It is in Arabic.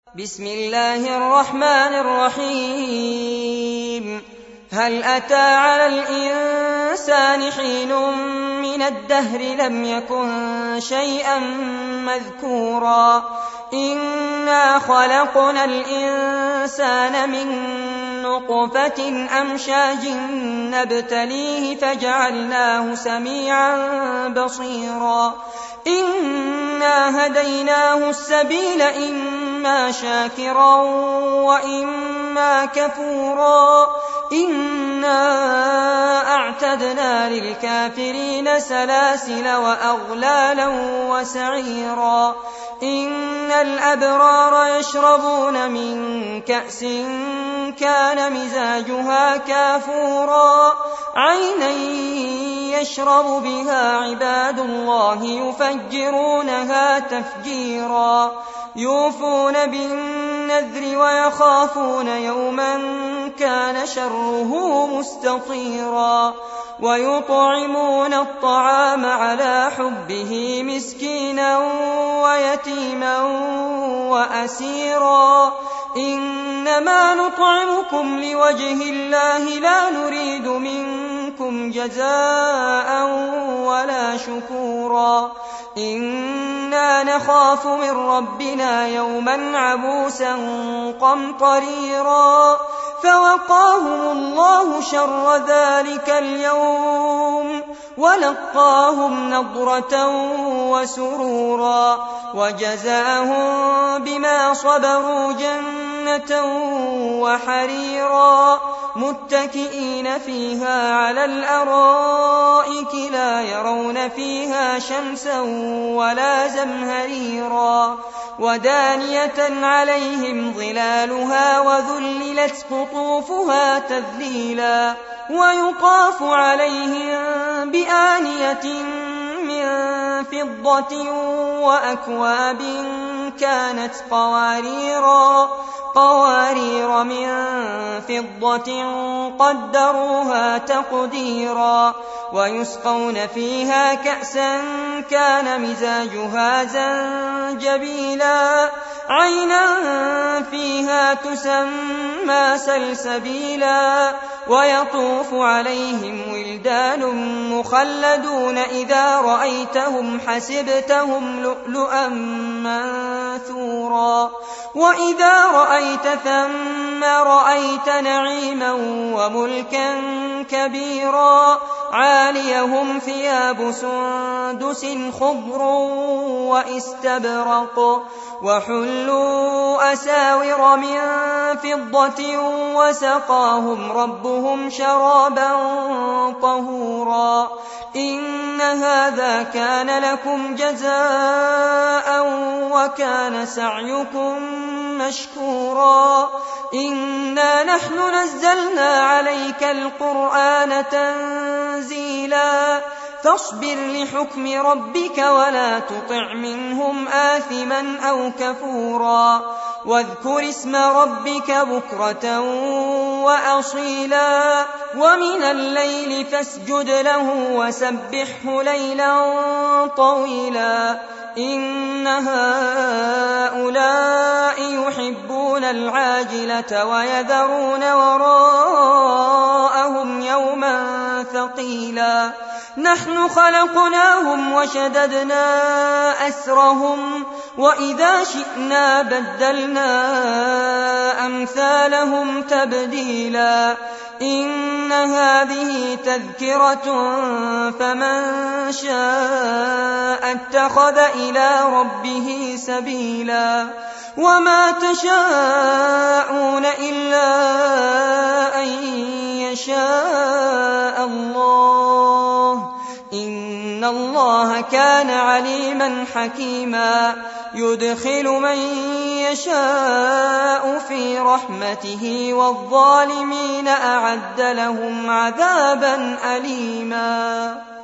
بسم الله الرحمن الرحيم. هل أتى على الإنسان حين من الدهر لم يكن شيئا مذكورا إنا خلقنا الإنسان من نطفة أمشاج نبتليه فجعلناه سميعا بصيرا إنا هديناه السبيل إما شاكرا وإما كفورا إنا أعتدنا للكافرين سلاسل وأغلالا وسعيرا إن الأبرار يشربون من كأس كان مزاجها كافورا عينا يشرب بها عباد الله يفجرونها تفجيرا يوفون بالنذر ويخافون يوما كان شره مستطيرا ويطعمون الطعام على حبه مسكينا ويتيما وأسيرا إنما نطعمكم لوجه الله لا نريد منكم جزاء ولا شكورا إنا نخاف من ربنا يوما عبوسا قمطريرا فوقاهم الله شر ذلك اليوم ولقاهم نضرة وسرورا وجزاهم بما صبروا جنة وحريرا متكئين فيها على الأرائك لا يرون فيها شمسا ولا زمهريرا ودانية عليهم ظلالها وذللت قطوفها تذليلا ويطاف عليهم بآنية من فضة وأكواب كانت قوارير من فضة قدروها تقديرا ويسقون فيها كأسا كان مزاجها زنجبيلا عينا فيها تسمى سلسبيلا ويطوف عليهم ولدان مخلدون إذا رأيتهم حسبتهم لؤلؤا منثورا وإذا رأيت ثم رأيت نعيما وملكا كبيرا عاليهم ثياب سندس خضر واستبرق وحلوا أساور من فضة وسقاهم ربهم شرابا طهورا إن هذا كان لكم جزاء وكان سعيكم مشكورا إنا نحن نزلنا عليك القرآن تنزيلا فاصبر لحكم ربك ولا تطع منهم آثما أو كفورا واذكر اسم ربك بكرة وأصيلا ومن الليل فاسجد له وسبحه ليلا طويلا إن هؤلاء يحبون العاجلة ويذرون وراءهم يوما ثقيلا نحن خلقناهم وشددنا أسرهم وإذا شئنا بدلنا أمثالهم تبديلا إن هذه تذكرة فمن شاء اتخذ إلى ربه سبيلا وما تشاءون إلا أن يشاء الله إن الله كان عليما حكيما يدخل من يشاء في رحمته والظالمين أعد لهم عذابا أليما.